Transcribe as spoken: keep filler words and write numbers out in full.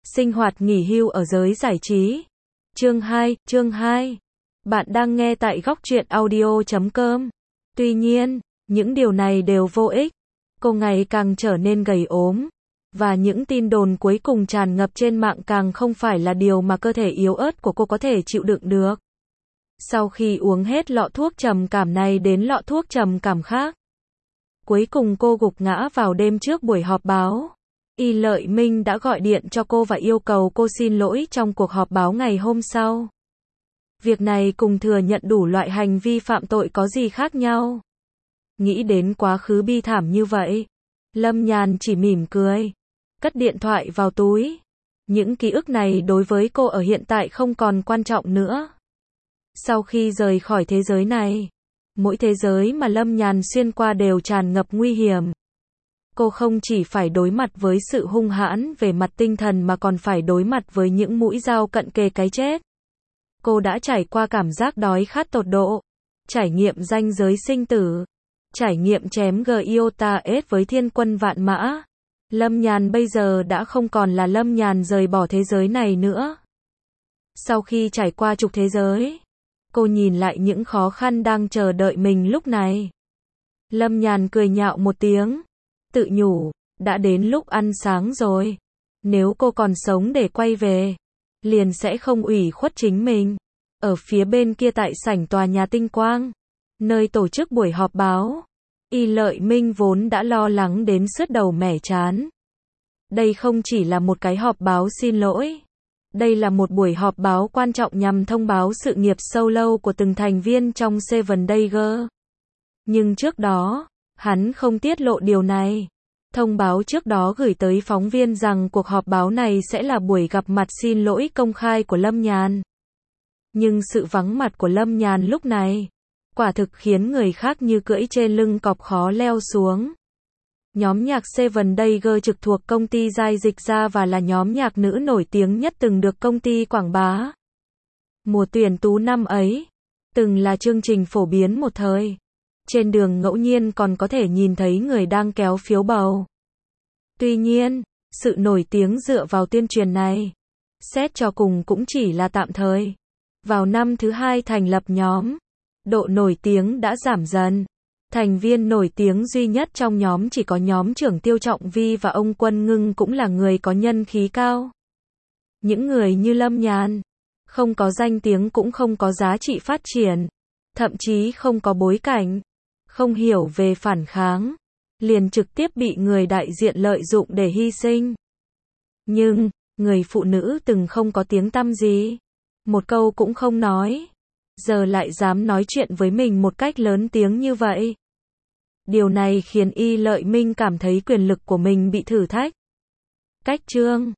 Sinh hoạt nghỉ hưu ở giới giải trí. Chương hai, chương hai. Bạn đang nghe tại góc truyện audio chấm com. Tuy nhiên, những điều này đều vô ích. Cô ngày càng trở nên gầy ốm. Và những tin đồn cuối cùng tràn ngập trên mạng càng không phải là điều mà cơ thể yếu ớt của cô có thể chịu đựng được. Sau khi uống hết lọ thuốc trầm cảm này đến lọ thuốc trầm cảm khác, cuối cùng cô gục ngã vào đêm trước buổi họp báo. Y Lợi Minh đã gọi điện cho cô và yêu cầu cô xin lỗi trong cuộc họp báo ngày hôm sau. Việc này cùng thừa nhận đủ loại hành vi phạm tội có gì khác nhau. Nghĩ đến quá khứ bi thảm như vậy, Lâm Nhàn chỉ mỉm cười, cất điện thoại vào túi. Những ký ức này đối với cô ở hiện tại không còn quan trọng nữa. Sau khi rời khỏi thế giới này, mỗi thế giới mà Lâm Nhàn xuyên qua đều tràn ngập nguy hiểm. Cô không chỉ phải đối mặt với sự hung hãn về mặt tinh thần mà còn phải đối mặt với những mũi dao cận kề cái chết. Cô đã trải qua cảm giác đói khát tột độ, trải nghiệm ranh giới sinh tử, trải nghiệm chém Giota S với thiên quân vạn mã. Lâm Nhàn bây giờ đã không còn là Lâm Nhàn rời bỏ thế giới này nữa. Sau khi trải qua trục thế giới, cô nhìn lại những khó khăn đang chờ đợi mình lúc này. Lâm Nhàn cười nhạo một tiếng, tự nhủ, đã đến lúc ăn sáng rồi. Nếu cô còn sống để quay về, liền sẽ không ủy khuất chính mình. Ở phía bên kia tại sảnh tòa nhà Tinh Quang, nơi tổ chức buổi họp báo, Y Lợi Minh vốn đã lo lắng đến sứt đầu mẻ trán. Đây không chỉ là một cái họp báo xin lỗi. Đây là một buổi họp báo quan trọng nhằm thông báo sự nghiệp solo của từng thành viên trong Seven Days Girl. Nhưng trước đó, hắn không tiết lộ điều này. Thông báo trước đó gửi tới phóng viên rằng cuộc họp báo này sẽ là buổi gặp mặt xin lỗi công khai của Lâm Nhàn. Nhưng sự vắng mặt của Lâm Nhàn lúc này, quả thực khiến người khác như cưỡi trên lưng cọp khó leo xuống. Nhóm nhạc Seven Days Girl trực thuộc công ty Giai Dịch Gia và là nhóm nhạc nữ nổi tiếng nhất từng được công ty quảng bá. Mùa tuyển tú năm ấy, từng là chương trình phổ biến một thời. Trên đường ngẫu nhiên còn có thể nhìn thấy người đang kéo phiếu bầu. Tuy nhiên, sự nổi tiếng dựa vào tuyên truyền này, xét cho cùng cũng chỉ là tạm thời. Vào năm thứ hai thành lập nhóm, độ nổi tiếng đã giảm dần. Thành viên nổi tiếng duy nhất trong nhóm chỉ có nhóm trưởng Tiêu Trọng Vi và ông Quân Ngưng cũng là người có nhân khí cao. Những người như Lâm Nhàn, không có danh tiếng cũng không có giá trị phát triển, thậm chí không có bối cảnh, không hiểu về phản kháng, liền trực tiếp bị người đại diện lợi dụng để hy sinh. Nhưng, người phụ nữ từng không có tiếng tăm gì, một câu cũng không nói, giờ lại dám nói chuyện với mình một cách lớn tiếng như vậy. Điều này khiến Y Lợi Minh cảm thấy quyền lực của mình bị thử thách. Cách chương